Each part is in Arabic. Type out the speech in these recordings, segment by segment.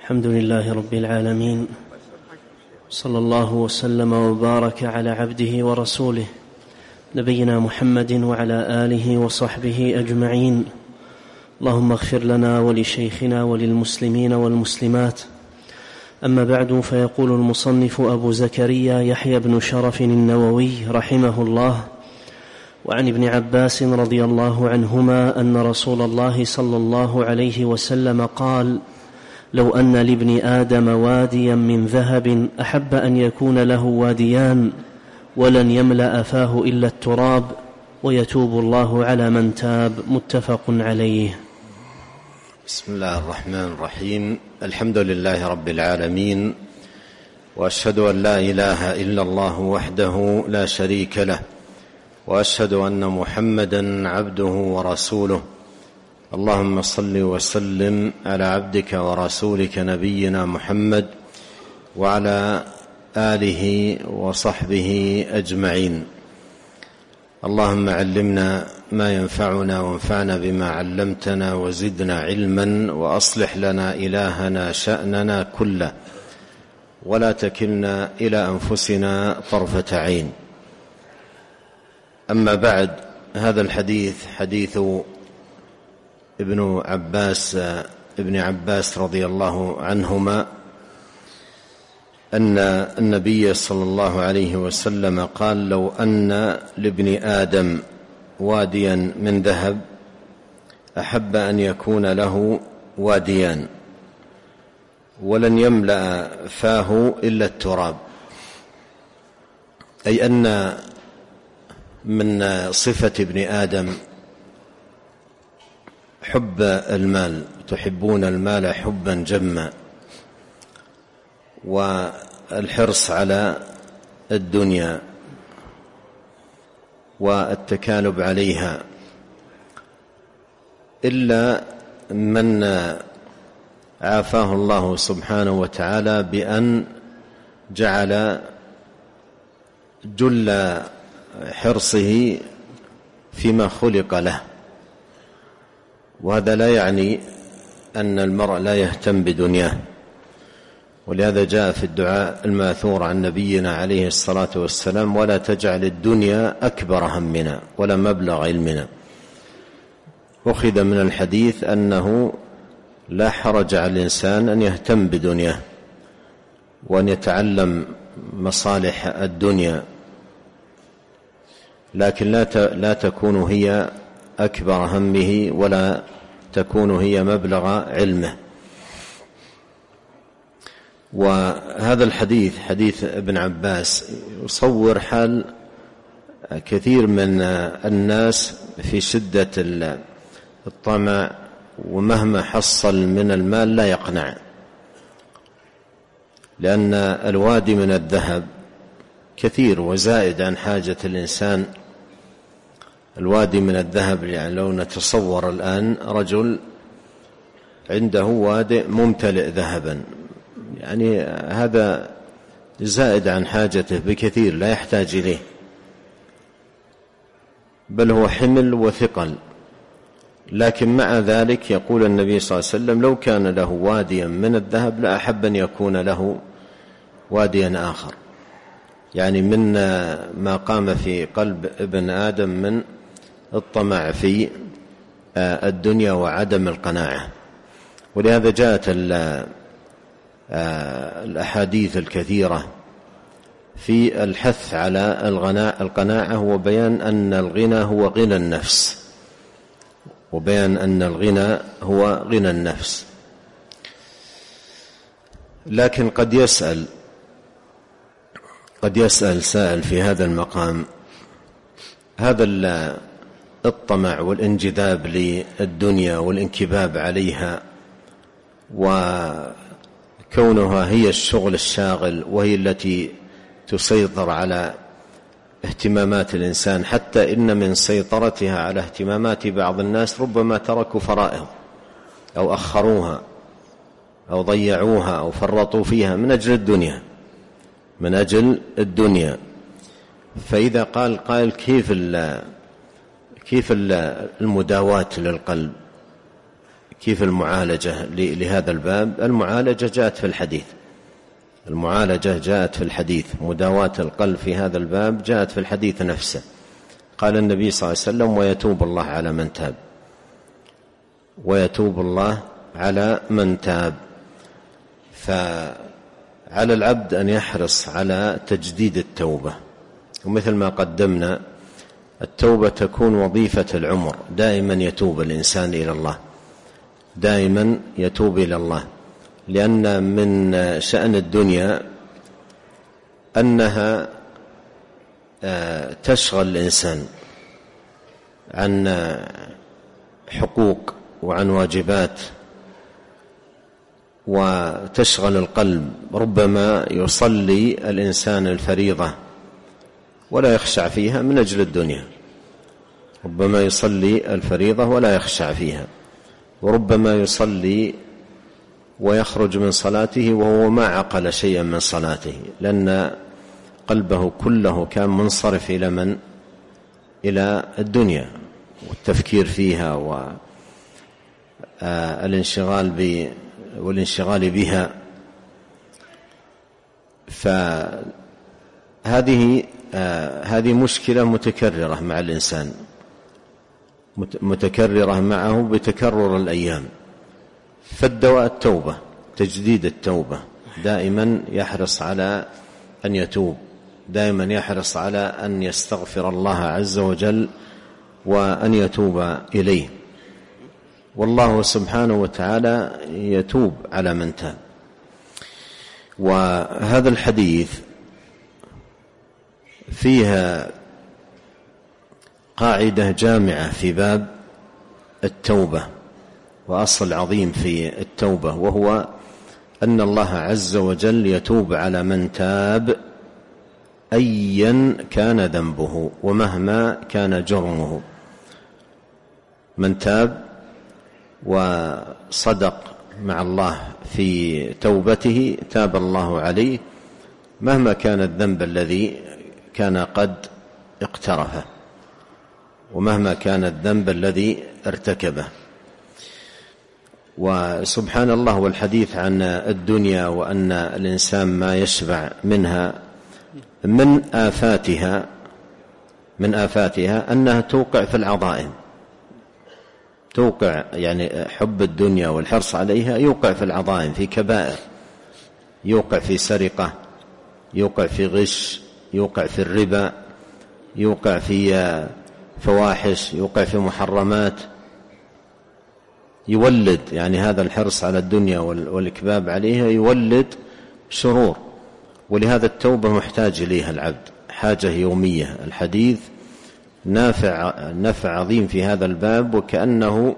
الحمد لله رب العالمين، صلى الله وسلم وبارك على عبده ورسوله نبينا محمد وعلى آله وصحبه أجمعين. اللهم اغفر لنا ولشيخنا وللمسلمين والمسلمات. أما بعد، فيقول المصنف أبو زكريا يحيى بن شرف النووي رحمه الله: وعن ابن عباس رضي الله عنهما أن رسول الله صلى الله عليه وسلم قال: لو أن لابن آدم واديا من ذهب أحب أن يكون له واديان ولن يملأ فاه إلا التراب ويتوب الله على من تاب. متفق عليه. بسم الله الرحمن الرحيم. الحمد لله رب العالمين، وأشهد أن لا إله إلا الله وحده لا شريك له، وأشهد أن محمدا عبده ورسوله. اللهم صل وسلم على عبدك ورسولك نبينا محمد وعلى آله وصحبه أجمعين. اللهم علمنا ما ينفعنا وانفعنا بما علمتنا وزدنا علما، وأصلح لنا إلهنا شأننا كله، ولا تكلنا إلى أنفسنا طرفة عين. أما بعد، هذا الحديث حديث ابن عباس رضي الله عنهما أن النبي صلى الله عليه وسلم قال: لو أن لابن آدم واديا من ذهب أحب أن يكون له واديان ولن يملأ فاه إلا التراب. أي أن من صفة ابن آدم حب المال، تحبون المال حبا جما، والحرص على الدنيا والتكالب عليها، إلا من عافاه الله سبحانه وتعالى بأن جعل جل حرصه فيما خلق له. وهذا لا يعني أن المرء لا يهتم بدنياه، ولهذا جاء في الدعاء الماثور عن نبينا عليه الصلاة والسلام: ولا تجعل الدنيا أكبر همنا ولا مبلغ علمنا. أخذ من الحديث أنه لا حرج على الإنسان أن يهتم بدنياه وأن يتعلم مصالح الدنيا، لكن لا تكون هي أكبر همه ولا تكون هي مبلغ علمه. وهذا الحديث، حديث ابن عباس، يصور حال كثير من الناس في شدة الطمع، ومهما حصل من المال لا يقنع، لأن الوادي من الذهب كثير وزائد عن حاجة الإنسان. الوادي من الذهب، يعني لو نتصور الآن رجل عنده وادي ممتلئ ذهبا، يعني هذا زائد عن حاجته بكثير، لا يحتاج إليه، بل هو حمل وثقل. لكن مع ذلك يقول النبي صلى الله عليه وسلم: لو كان له واديا من الذهب لأحب أن يكون له واديا آخر، يعني من ما قام في قلب ابن آدم من الطمع في الدنيا وعدم القناعة. ولهذا جاءت الأحاديث الكثيرة في الحث على القناعة، وبيان أن الغنى هو غنى النفس، لكن قد يسأل سائل في هذا المقام: هذا الطمع والانجذاب للدنيا والانكباب عليها وكونها هي الشغل الشاغل، وهي التي تسيطر على اهتمامات الإنسان، حتى إن من سيطرتها على اهتمامات بعض الناس ربما تركوا فرائض أو أخروها أو ضيعوها أو فرطوا فيها من أجل الدنيا. فإذا قال قائل: كيف المداواة للقلب؟ كيف المعالجة لهذا الباب؟ المعالجة جاءت في الحديث، المعالجة جاءت في الحديث، مداواة القلب في هذا الباب جاءت في الحديث نفسه. قال النبي صلى الله عليه وسلم: ويتوب الله على من تاب، ويتوب الله على من تاب. فعلى العبد أن يحرص على تجديد التوبة، ومثل ما قدمنا التوبة تكون وظيفة العمر، دائما يتوب الإنسان إلى الله، دائما يتوب إلى الله، لأن من شأن الدنيا أنها تشغل الإنسان عن حقوق وعن واجبات، وتشغل القلب. ربما يصلي الإنسان الفريضة ولا يخشع فيها من أجل الدنيا، ربما يصلي الفريضة ولا يخشع فيها، وربما يصلي ويخرج من صلاته وهو ما عقل شيئا من صلاته، لأن قلبه كله كان منصرف إلى من؟ إلى الدنيا والتفكير فيها والانشغال بها. فهذه مشكلة متكررة مع الإنسان، متكررة معه بتكرر الأيام. فالدواء التوبة، تجديد التوبة، دائما يحرص على أن يتوب، دائما يحرص على أن يستغفر الله عز وجل وأن يتوب إليه، والله سبحانه وتعالى يتوب على من تاب. وهذا الحديث فيها قاعدة جامعة في باب التوبة، وأصل عظيم في التوبة، وهو أن الله عز وجل يتوب على من تاب أيا كان ذنبه ومهما كان جرمه. من تاب وصدق مع الله في توبته تاب الله عليه مهما كان الذنب الذي كان قد اقترفه، ومهما كان الذنب الذي ارتكبه. وسبحان الله، والحديث عن الدنيا وأن الإنسان ما يشبع منها من آفاتها أنها توقع في العظائم، توقع يعني حب الدنيا والحرص عليها يوقع في العظائم، في كبائر، يوقع في سرقة، يوقع في غش، يوقع في الربا، يوقع في فواحش، يوقع في محرمات، يولد يعني هذا الحرص على الدنيا والإكباب عليها يولد شرور. ولهذا التوبة محتاج إليها العبد حاجة يومية. الحديث نفع عظيم في هذا الباب، وكأنه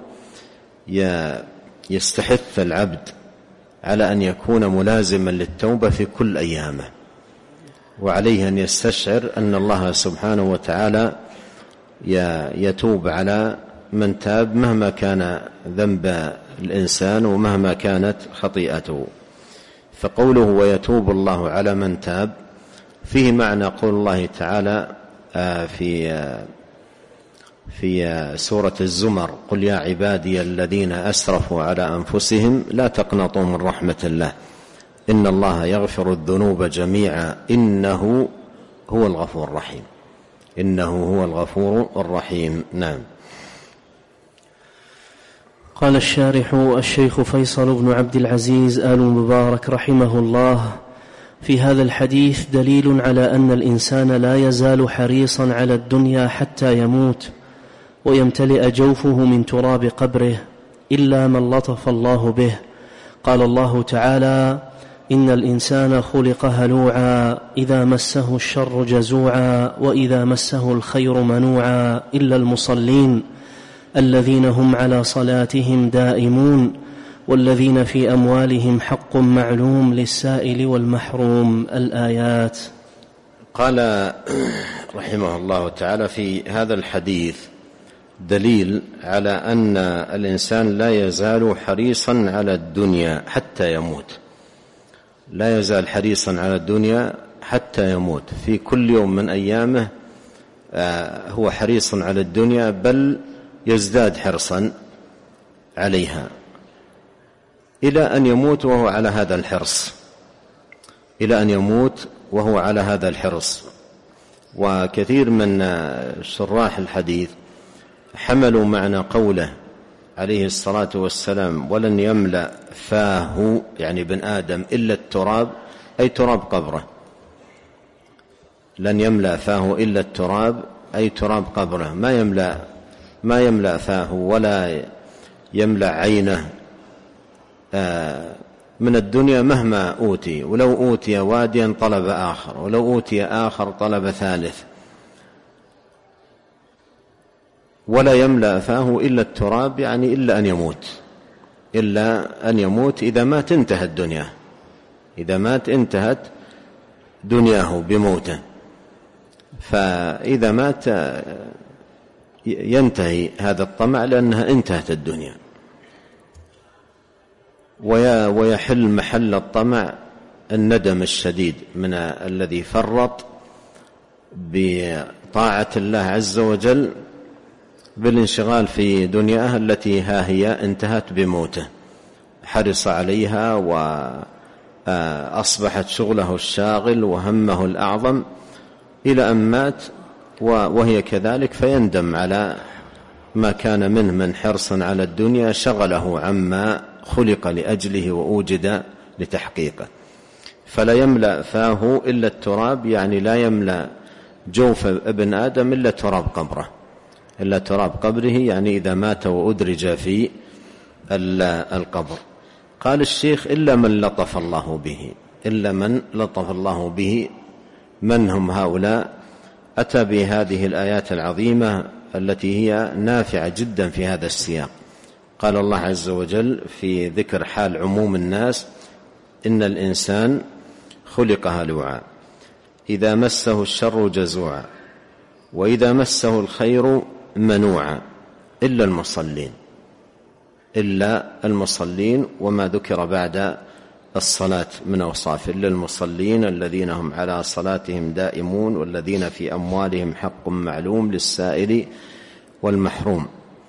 يستحث العبد على أن يكون ملازما للتوبة في كل أيامه، وعليه أن يستشعر أن الله سبحانه وتعالى يتوب على من تاب مهما كان ذنب الإنسان ومهما كانت خطيئته. فقوله ويتوب الله على من تاب فيه معنى قول الله تعالى في سورة الزمر: قل يا عبادي الذين أسرفوا على أنفسهم لا تقنطوا من رحمة الله إن الله يغفر الذنوب جميعا إنه هو الغفور الرحيم. إنه هو الغفور الرحيم. نعم. قال الشارح الشيخ فيصل بن عبد العزيز آل مبارك رحمه الله: في هذا الحديث دليل على أن الإنسان لا يزال حريصا على الدنيا حتى يموت ويمتلئ جوفه من تراب قبره إلا من لطف الله به. قال الله تعالى: إن الإنسان خلق هلوعا إذا مسه الشر جزوعا وإذا مسه الخير منوعا إلا المصلين الذين هم على صلاتهم دائمون والذين في أموالهم حق معلوم للسائل والمحروم. الآيات. قال رحمه الله تعالى: في هذا الحديث دليل على أن الإنسان لا يزال حريصا على الدنيا حتى يموت، لا يزال حريصا على الدنيا حتى يموت. في كل يوم من أيامه هو حريص على الدنيا، بل يزداد حرصا عليها. إلى أن يموت وهو على هذا الحرص، إلى أن يموت وهو على هذا الحرص. وكثير من شراح الحديث حملوا معنى قوله عليه الصلاة والسلام ولن يملأ فاه يعني بن آدم إلا التراب، أي تراب قبره. لن يملأ فاه إلا التراب أي تراب قبره، ما يملأ فاه ولا يملأ عينه من الدنيا مهما أوتي، ولو أوتي واديا طلب آخر، ولو أوتي آخر طلب ثالث. ولا يملأ فاه إلا التراب يعني إلا أن يموت. إذا مات انتهت الدنيا، إذا مات انتهت دنياه بموته. فإذا مات ينتهي هذا الطمع لأنها انتهت الدنيا، ويحل محل الطمع الندم الشديد من الذي فرط بطاعة الله عز وجل بالانشغال في دنياه التي ها هي انتهت بموته، حرص عليها وأصبحت شغله الشاغل وهمه الأعظم إلى أن مات وهي كذلك، فيندم على ما كان منه من حرص على الدنيا شغله عما خلق لأجله وأوجد لتحقيقه. فلا يملأ فاه إلا التراب يعني لا يملأ جوف ابن آدم إلا تراب قبره، إلا تراب قبره يعني إذا مات وأدرج في القبر. قال الشيخ إلا من لطف الله به، إلا من لطف الله به. من هم هؤلاء؟ أتى بهذه الآيات العظيمة التي هي نافعة جدا في هذا السياق. قال الله عز وجل في ذكر حال عموم الناس: إن الإنسان خلق هلوعا إذا مسه الشر جزوعا وإذا مسه الخير منوعا إلا المصلين. وما ذكر بعد الصلاة من أوصاف: إلا المصلين الذين هم على صلاتهم دائمون والذين في أموالهم حق معلوم للسائل والمحروم،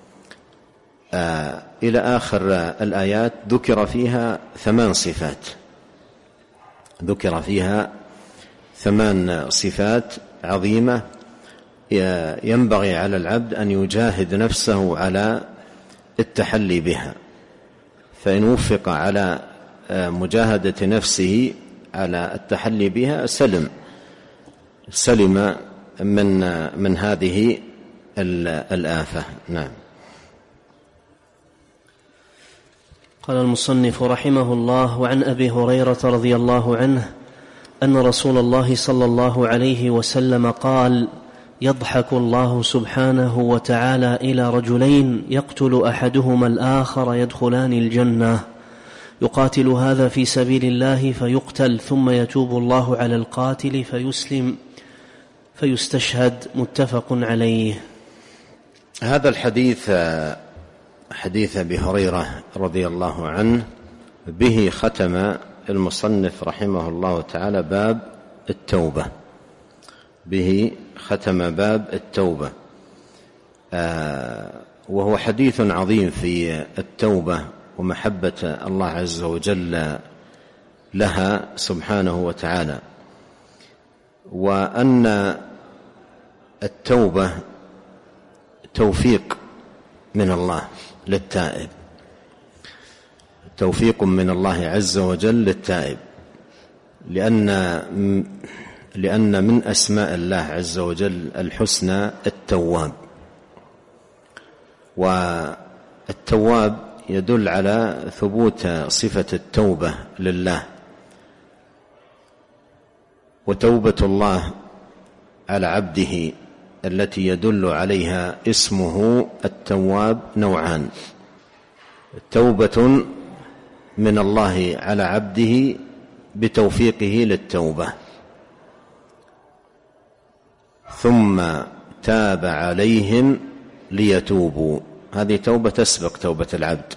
إلى آخر الآيات. ذكر فيها 8 صفات، ذكر فيها 8 صفات عظيمة ينبغي على العبد أن يجاهد نفسه على التحلي بها، فإن وفق على مجاهدة نفسه على التحلي بها سلم من هذه الآفة. نعم. قال المصنف رحمه الله: وعن أبي هريرة رضي الله عنه أن رسول الله صلى الله عليه وسلم قال: يضحك الله سبحانه وتعالى إلى رجلين يقتل أحدهما الآخر يدخلان الجنة، يقاتل هذا في سبيل الله فيقتل ثم يتوب الله على القاتل فيسلم فيستشهد. متفق عليه. هذا الحديث حديث أبي هريرة رضي الله عنه، به ختم المصنف رحمه الله تعالى باب التوبة، به ختم باب التوبة، وهو حديث عظيم في التوبة ومحبة الله عز وجل لها سبحانه وتعالى، وأن التوبة توفيق من الله للتائب، توفيق من الله عز وجل للتائب، لأن من أسماء الله عز وجل الحسنى التواب، والتواب يدل على ثبوت صفة التوبة لله. وتوبة الله على عبده التي يدل عليها اسمه التواب نوعان: توبة من الله على عبده بتوفيقه للتوبة، ثم تاب عليهم ليتوبوا، هذه توبة تسبق توبة العبد.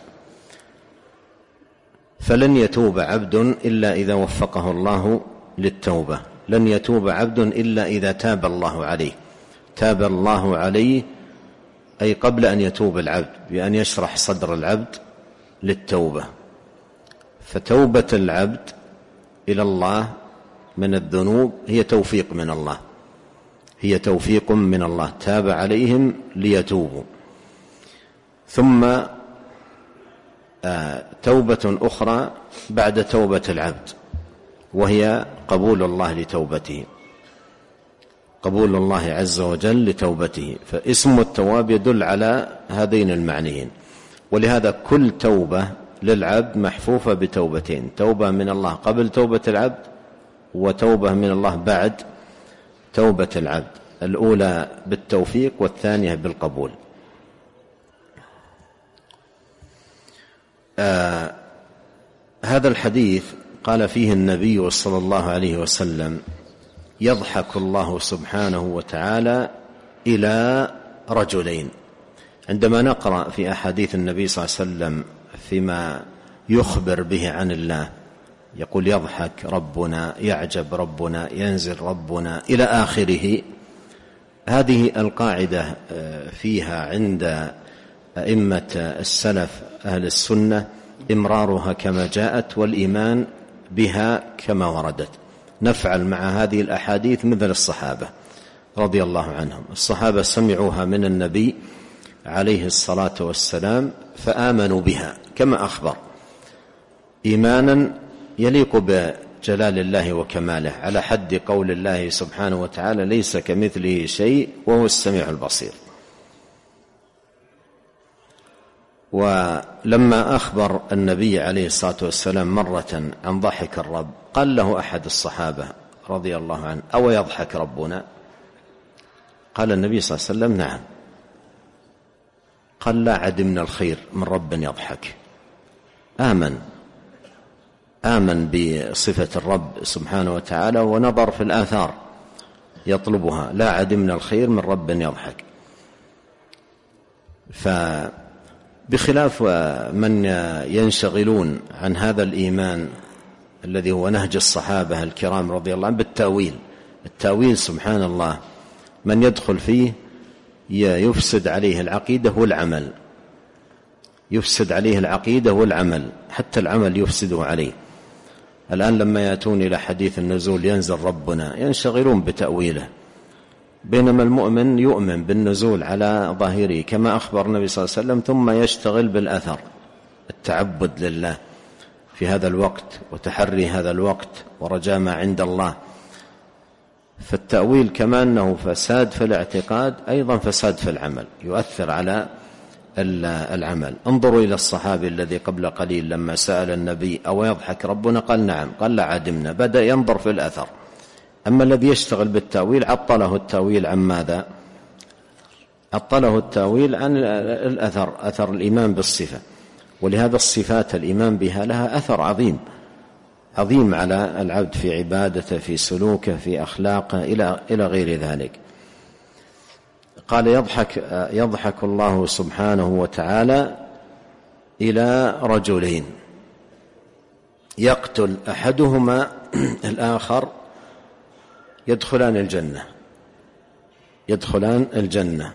فلن يتوب عبد إلا إذا وفقه الله للتوبة، لن يتوب عبد إلا إذا تاب الله عليه. تاب الله عليه أي قبل أن يتوب العبد، بأن يشرح صدر العبد للتوبة، فتوبة العبد إلى الله من الذنوب هي توفيق من الله، هي توفيق من الله، تاب عليهم ليتوبوا. ثم توبة أخرى بعد توبة العبد، وهي قبول الله لتوبته، قبول الله عز وجل لتوبته. فاسم التواب يدل على هذين المعنيين، ولهذا كل توبة للعبد محفوفة بتوبتين: توبة من الله قبل توبة العبد، وتوبة من الله بعد توبة العبد، الأولى بالتوفيق والثانية بالقبول. هذا الحديث قال فيه النبي صلى الله عليه وسلم: يضحك الله سبحانه وتعالى إلى رجلين. عندما نقرأ في أحاديث النبي صلى الله عليه وسلم فيما يخبر به عن الله، يقول يضحك ربنا، يعجب ربنا، ينزل ربنا إلى آخره، هذه القاعدة فيها عند أئمة السلف أهل السنة إمرارها كما جاءت والإيمان بها كما وردت. نفعل مع هذه الأحاديث مثل الصحابة رضي الله عنهم. الصحابة سمعوها من النبي عليه الصلاة والسلام فآمنوا بها كما أخبر، إيمانا يليق بجلال الله وكماله، على حد قول الله سبحانه وتعالى: ليس كمثله شيء وهو السميع البصير. ولما أخبر النبي عليه الصلاة والسلام مرة عن ضحك الرب، قال له أحد الصحابة رضي الله عنه: أو يضحك ربنا؟ قال النبي صلى الله عليه وسلم: نعم. قال: لا عدمنا الخير من رب يضحك. آمن بصفة الرب سبحانه وتعالى ونظر في الآثار يطلبها: لا عدمنا الخير من رب يضحك. بخلاف من ينشغلون عن هذا الإيمان الذي هو نهج الصحابة الكرام رضي الله عنهم بالتأويل. التأويل سبحان الله من يدخل فيه يفسد عليه العقيدة والعمل، يفسد عليه العقيدة والعمل، حتى العمل يفسده عليه. الآن لما يأتون إلى حديث النزول ينزل ربنا ينشغلون بتأويله، بينما المؤمن يؤمن بالنزول على ظاهره كما أخبر النبي صلى الله عليه وسلم، ثم يشتغل بالأثر، التعبد لله في هذا الوقت وتحري هذا الوقت ورجاء ما عند الله. فالتأويل كما أنه فساد في الاعتقاد أيضا فساد في العمل، يؤثر على العمل. انظروا إلى الصحابي الذي قبل قليل لما سأل النبي: أو يضحك ربنا؟ قال: نعم. قال: لا عدمنا. بدأ ينظر في الأثر. أما الذي يشتغل بالتأويل عطله التأويل عن ماذا؟ عطله التأويل عن الأثر، أثر الإيمان بالصفة. ولهذا الصفات الإيمان بها لها أثر عظيم على العبد في عبادته، في سلوكه، في أخلاقه، إلى غير ذلك. قال: يضحك الله سبحانه وتعالى إلى رجلين يقتل أحدهما الآخر يدخلان الجنة.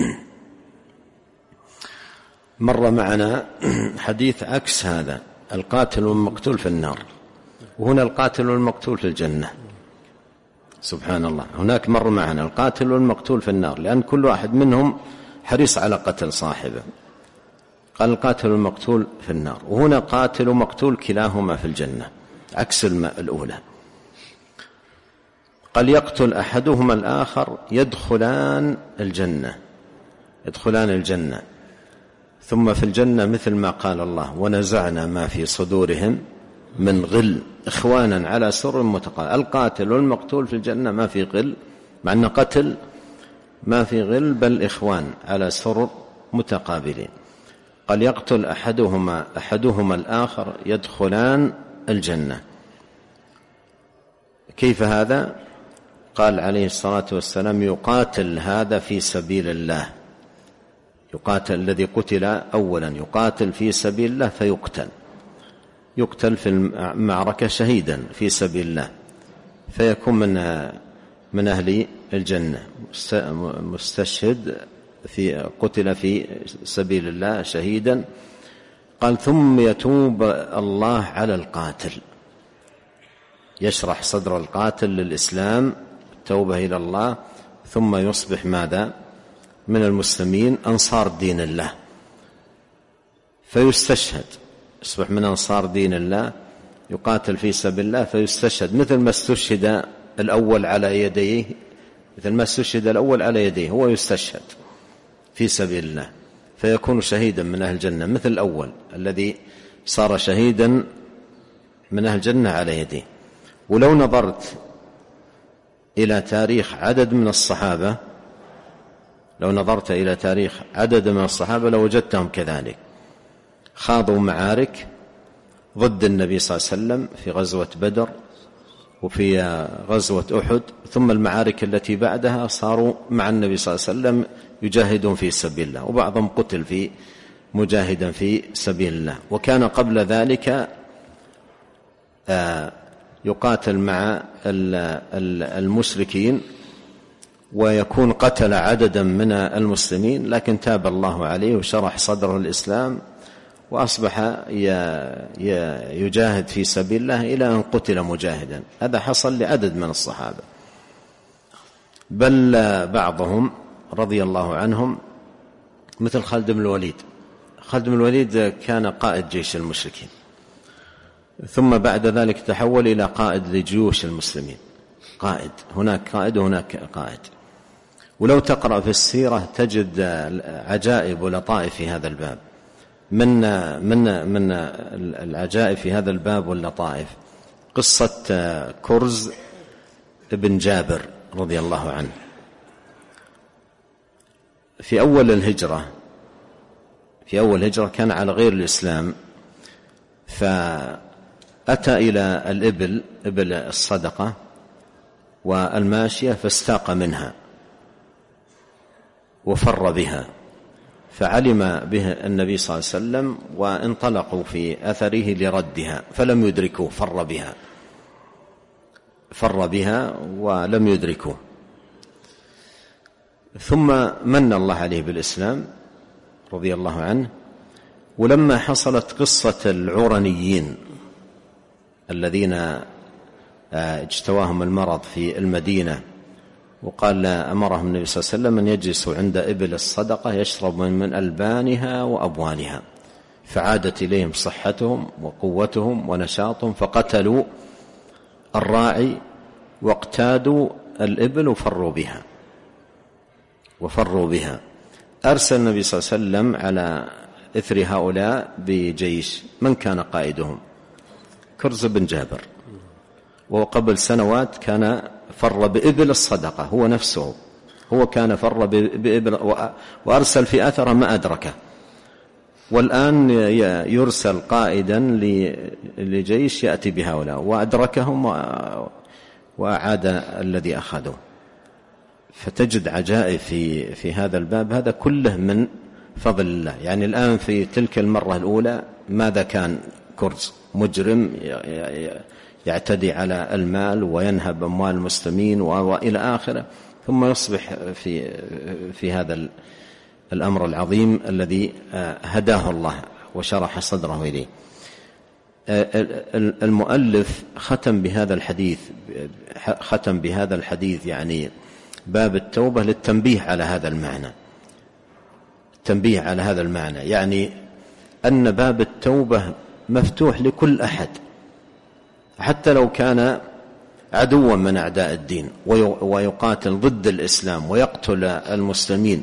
مر معنا حديث عكس هذا: القاتل والمقتول في النار، وهنا القاتل والمقتول في الجنة. سبحان الله. هناك مر معنا القاتل والمقتول في النار، لأن كل واحد منهم حريص على قتل صاحبه. قال: القاتل والمقتول في النار، وهنا قاتل ومقتول كلاهما في الجنة، عكس الأولى. قال: يقتل أحدهما الآخر يدخلان الجنة. ثم في الجنة مثل ما قال الله: ونزعنا ما في صدورهم من غل إخوانا على سرر متقابلين. القاتل والمقتول في الجنة ما في غل، مع أن قتل ما في غل، بل إخوان على سرر متقابلين. قال: يقتل أحدهما الآخر يدخلان الجنة. كيف هذا؟ قال عليه الصلاة والسلام: يقاتل هذا في سبيل الله، يقاتل الذي قتل أولا، يقاتل في سبيل الله يقتل في المعركة شهيدا في سبيل الله، فيكون من أهل الجنة، مستشهد قتل في سبيل الله شهيدا. قال ثم يتوب الله على القاتل، يشرح صدر القاتل للإسلام التوبة إلى الله، ثم يصبح ماذا؟ من المسلمين أنصار دين الله، فيستشهد، يصبح من أنصار دين الله، يقاتل في سبيل الله فيستشهد، مثل ما استشهد الأول على يديه، مثل ما استشهد الأول على يديه هو يستشهد في سبيل الله، فيكون شهيدا من أهل الجنة مثل الأول الذي صار شهيدا من أهل الجنة على يديه. ولو نظرت إلى تاريخ عدد من الصحابة، لو نظرت إلى تاريخ عدد من الصحابة لوجدتهم كذلك، خاضوا معارك ضد النبي صلى الله عليه وسلم في غزوة بدر وفي غزوة أحد، ثم المعارك التي بعدها صاروا مع النبي صلى الله عليه وسلم يجاهدون في سبيل الله، وبعضهم قتل في مجاهدا في سبيل الله. وكان قبل ذلك يقاتل مع المشركين ويكون قتل عددا من المسلمين، لكن تاب الله عليه وشرح صدره الإسلام وأصبح يجاهد في سبيل الله إلى أن قتل مجاهدا. هذا حصل لعدد من الصحابة، بل بعضهم رضي الله عنهم مثل خالد بن الوليد. خالد بن الوليد كان قائد جيش المشركين، ثم بعد ذلك تحول إلى قائد لجيوش المسلمين، قائد هناك قائد وهناك قائد. ولو تقرأ في السيرة تجد عجائب ولطائف في هذا الباب. من العجائب في هذا الباب واللطائف قصة كرز بن جابر رضي الله عنه. في أول الهجرة كان على غير الإسلام، فأتى إلى إبل الصدقة والماشية فاستاق منها وفر بها، فعلم به النبي صلى الله عليه وسلم وانطلقوا في أثره لردها فلم يدركوه، فر بها ولم يدركوه. ثم من الله عليه بالإسلام رضي الله عنه. ولما حصلت قصة العرنيين الذين اجتواهم المرض في المدينة، وقال أمرهم النبي صلى الله عليه وسلم أن يجلسوا عند إبل الصدقة يشرب من ألبانها وأبوانها، فعادت إليهم صحتهم وقوتهم ونشاطهم، فقتلوا الراعي واقتادوا الإبل وفروا بها. أرسل النبي صلى الله عليه وسلم على إثر هؤلاء بجيش. من كان قائدهم؟ كرز بن جابر، وقبل سنوات كان فر بإبل الصدقة، هو نفسه هو كان فر بإبل وأرسل في أثره ما أدركه، والآن يرسل قائدا لجيش يأتي بهؤلاء وأدركهم وأعاد الذي أخذوا. فتجد عجائب في هذا الباب، هذا كله من فضل الله. يعني الآن في تلك المرة الأولى ماذا كان؟ كرز مجرم يعتدي على المال وينهب أموال المسلمين وإلى آخره، ثم يصبح في هذا الأمر العظيم الذي هداه الله وشرح صدره إليه. المؤلف ختم بهذا الحديث يعني باب التوبة للتنبيه على هذا المعنى، يعني أن باب التوبة مفتوح لكل أحد، حتى لو كان عدوا من أعداء الدين ويقاتل ضد الإسلام ويقتل المسلمين،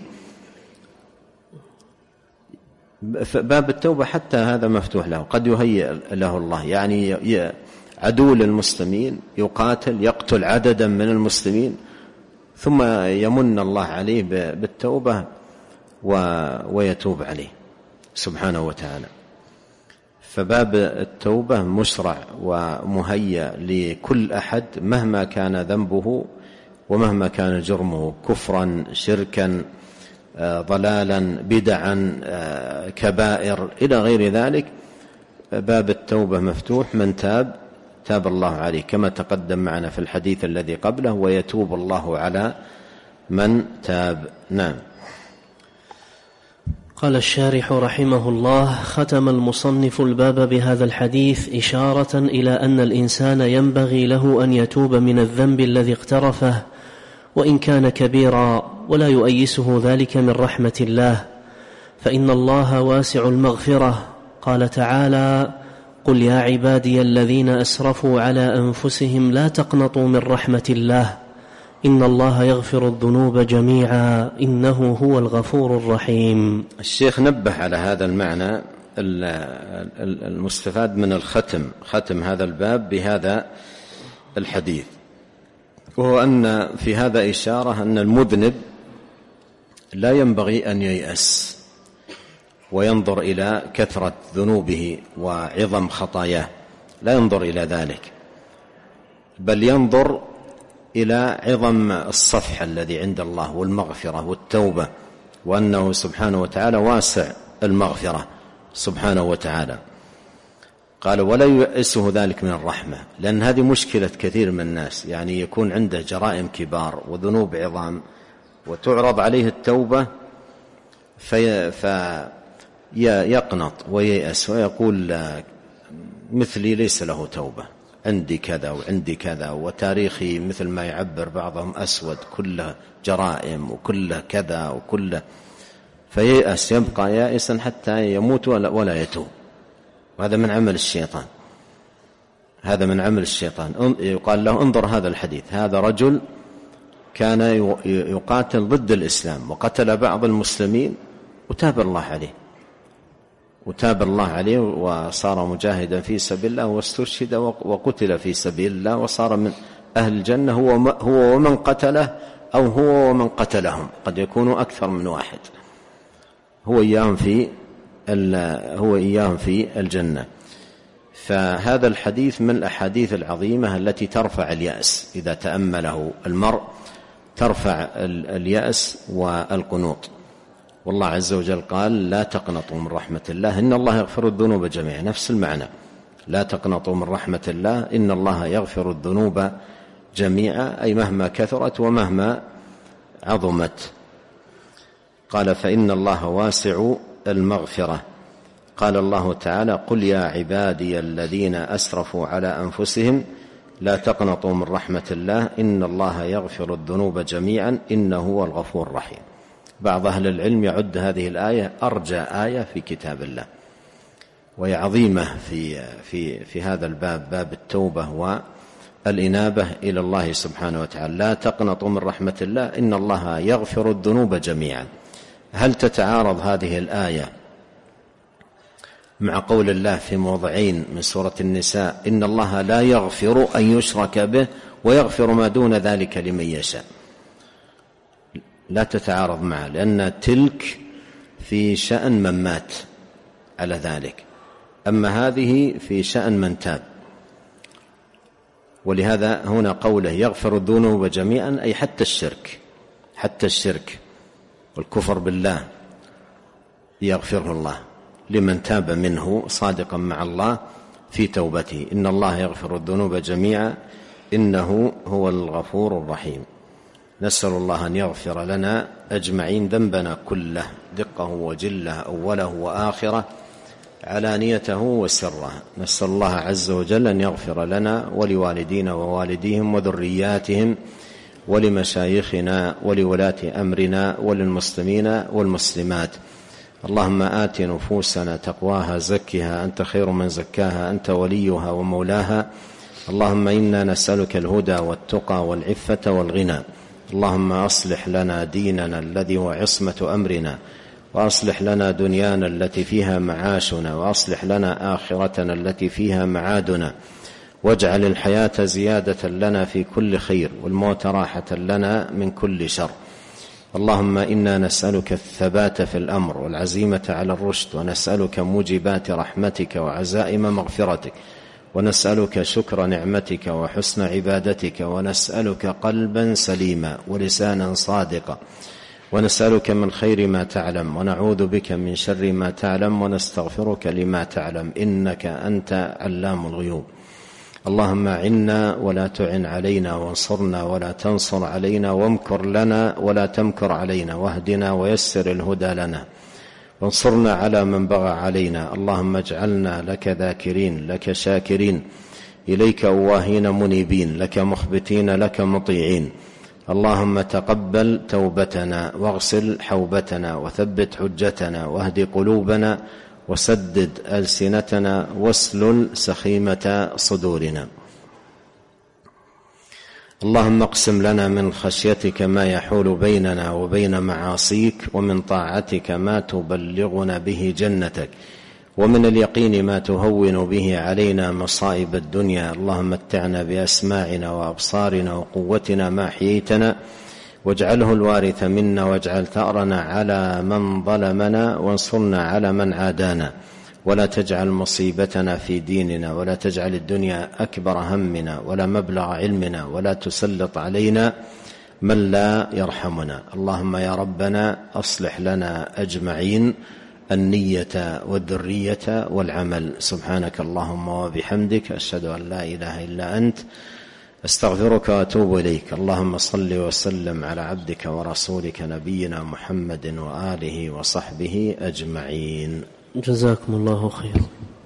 باب التوبة حتى هذا مفتوح له، قد يهيئ له الله، يعني عدو للمسلمين يقاتل يقتل عددا من المسلمين، ثم يمن الله عليه بالتوبة ويتوب عليه سبحانه وتعالى. فباب التوبة مشرع ومهيأ لكل أحد مهما كان ذنبه ومهما كان جرمه، كفرا شركا ضلالا بدعا كبائر إلى غير ذلك، باب التوبة مفتوح. من تاب الله عليه، كما تقدم معنا في الحديث الذي قبله، ويتوب الله على من تاب. نعم. قال الشارح رحمه الله: ختم المصنف الباب بهذا الحديث إشارة إلى أن الإنسان ينبغي له أن يتوب من الذنب الذي اقترفه وإن كان كبيرا، ولا يؤيسه ذلك من رحمة الله، فإن الله واسع المغفرة. قال تعالى: قل يا عبادي الذين أسرفوا على أنفسهم لا تقنطوا من رحمة الله إن الله يغفر الذنوب جميعا إنه هو الغفور الرحيم. الشيخ نبه على هذا المعنى المستفاد من ختم هذا الباب بهذا الحديث، وهو أن في هذا إشارة أن المذنب لا ينبغي أن ييأس وينظر إلى كثرة ذنوبه وعظم خطاياه، لا ينظر إلى ذلك، بل ينظر إلى عظم الصفح الذي عند الله والمغفرة والتوبة، وأنه سبحانه وتعالى واسع المغفرة سبحانه وتعالى. قال: ولا يؤسه ذلك من الرحمة، لأن هذه مشكلة كثير من الناس، يعني يكون عنده جرائم كبار وذنوب عظام وتعرض عليه التوبة فيقنط وييأس ويقول مثلي ليس له توبة، عندي كذا وعندي كذا، وتاريخي مثل ما يعبر بعضهم أسود، كله جرائم وكله كذا وكله، فييأس، يبقى يائسا حتى يموت ولا يتوب. وهذا من عمل الشيطان، هذا من عمل الشيطان. يقال له: انظر هذا الحديث، هذا رجل كان يقاتل ضد الإسلام وقتل بعض المسلمين وتاب الله عليه وصار مجاهدا في سبيل الله واستشهد وقتل في سبيل الله وصار من أهل الجنة، هو ومن قتله أو هو ومن قتلهم، قد يكونوا أكثر من واحد، هو إياهم في الجنة. فهذا الحديث من الأحاديث العظيمة التي ترفع اليأس، إذا تأمله المرء ترفع اليأس والقنوط. والله عز وجل قال: لا تقنطوا من رحمة الله إن الله يغفر الذنوب جميعا، نفس المعنى، لا تقنطوا من رحمة الله إن الله يغفر الذنوب جميعا، أي مهما كثرت ومهما عظمت. قال: فإن الله واسع المغفرة. قال الله تعالى: قل يا عبادي الذين أسرفوا على أنفسهم لا تقنطوا من رحمة الله إن الله يغفر الذنوب جميعا إنه هو الغفور الرحيم. بعض أهل العلم يعد هذه الآية أرجى آية في كتاب الله، وهي عظيمة في هذا الباب، باب التوبة والإنابة إلى الله سبحانه وتعالى. لا تقنطوا من رحمة الله إن الله يغفر الذنوب جميعا. هل تتعارض هذه الآية مع قول الله في موضعين من سورة النساء: إن الله لا يغفر أن يشرك به ويغفر ما دون ذلك لمن يشاء؟ لا تتعارض معه، لأن تلك في شأن من مات على ذلك، أما هذه في شأن من تاب. ولهذا هنا قوله يغفر الذنوب جميعا، أي حتى الشرك والكفر بالله يغفره الله لمن تاب منه صادقا مع الله في توبته. إن الله يغفر الذنوب جميعا إنه هو الغفور الرحيم. نسأل الله أن يغفر لنا أجمعين ذنبنا كله، دقه وجله، أوله وآخره، علانيته وسره. نسأل الله عز وجل أن يغفر لنا ولوالدينا ووالديهم وذرياتهم ولمشايخنا ولولاة أمرنا وللمسلمين والمسلمات. اللهم آت نفوسنا تقواها زكها أنت خير من زكاها أنت وليها ومولاها. اللهم إنا نسألك الهدى والتقى والعفة والغنى. اللهم أصلح لنا ديننا الذي هو عصمة أمرنا، وأصلح لنا دنيانا التي فيها معاشنا، وأصلح لنا آخرتنا التي فيها معادنا، واجعل الحياة زيادة لنا في كل خير والموت راحة لنا من كل شر. اللهم إنا نسألك الثبات في الأمر والعزيمة على الرشد، ونسألك موجبات رحمتك وعزائم مغفرتك، ونسألك شكر نعمتك وحسن عبادتك، ونسألك قلبا سليما ولسانا صادقا، ونسألك من خير ما تعلم، ونعوذ بك من شر ما تعلم، ونستغفرك لما تعلم، إنك أنت علام الغيوب. اللهم أعنا ولا تعن علينا، وانصرنا ولا تنصر علينا، وامكر لنا ولا تمكر علينا، واهدنا ويسر الهدى لنا، وانصرنا على من بغى علينا. اللهم اجعلنا لك ذاكرين، لك شاكرين، إليك أواهين منيبين، لك مخبتين، لك مطيعين. اللهم تقبل توبتنا، واغسل حوبتنا، وثبت حجتنا، واهد قلوبنا، وسدد ألسنتنا، واسلل سخيمة صدورنا. اللهم اقسم لنا من خشيتك ما يحول بيننا وبين معاصيك، ومن طاعتك ما تبلغنا به جنتك، ومن اليقين ما تهون به علينا مصائب الدنيا. اللهم متعنا بأسماعنا وأبصارنا وقوتنا ما أحييتنا، واجعله الوارث منا، واجعل ثأرنا على من ظلمنا، وانصرنا على من عادانا، ولا تجعل مصيبتنا في ديننا، ولا تجعل الدنيا أكبر همنا ولا مبلغ علمنا، ولا تسلط علينا من لا يرحمنا. اللهم يا ربنا أصلح لنا أجمعين النية والذرية والعمل. سبحانك اللهم وبحمدك، أشهد أن لا إله إلا أنت، أستغفرك وأتوب إليك. اللهم صل وسلم على عبدك ورسولك نبينا محمد وآله وصحبه أجمعين. جزاكم الله خيرا.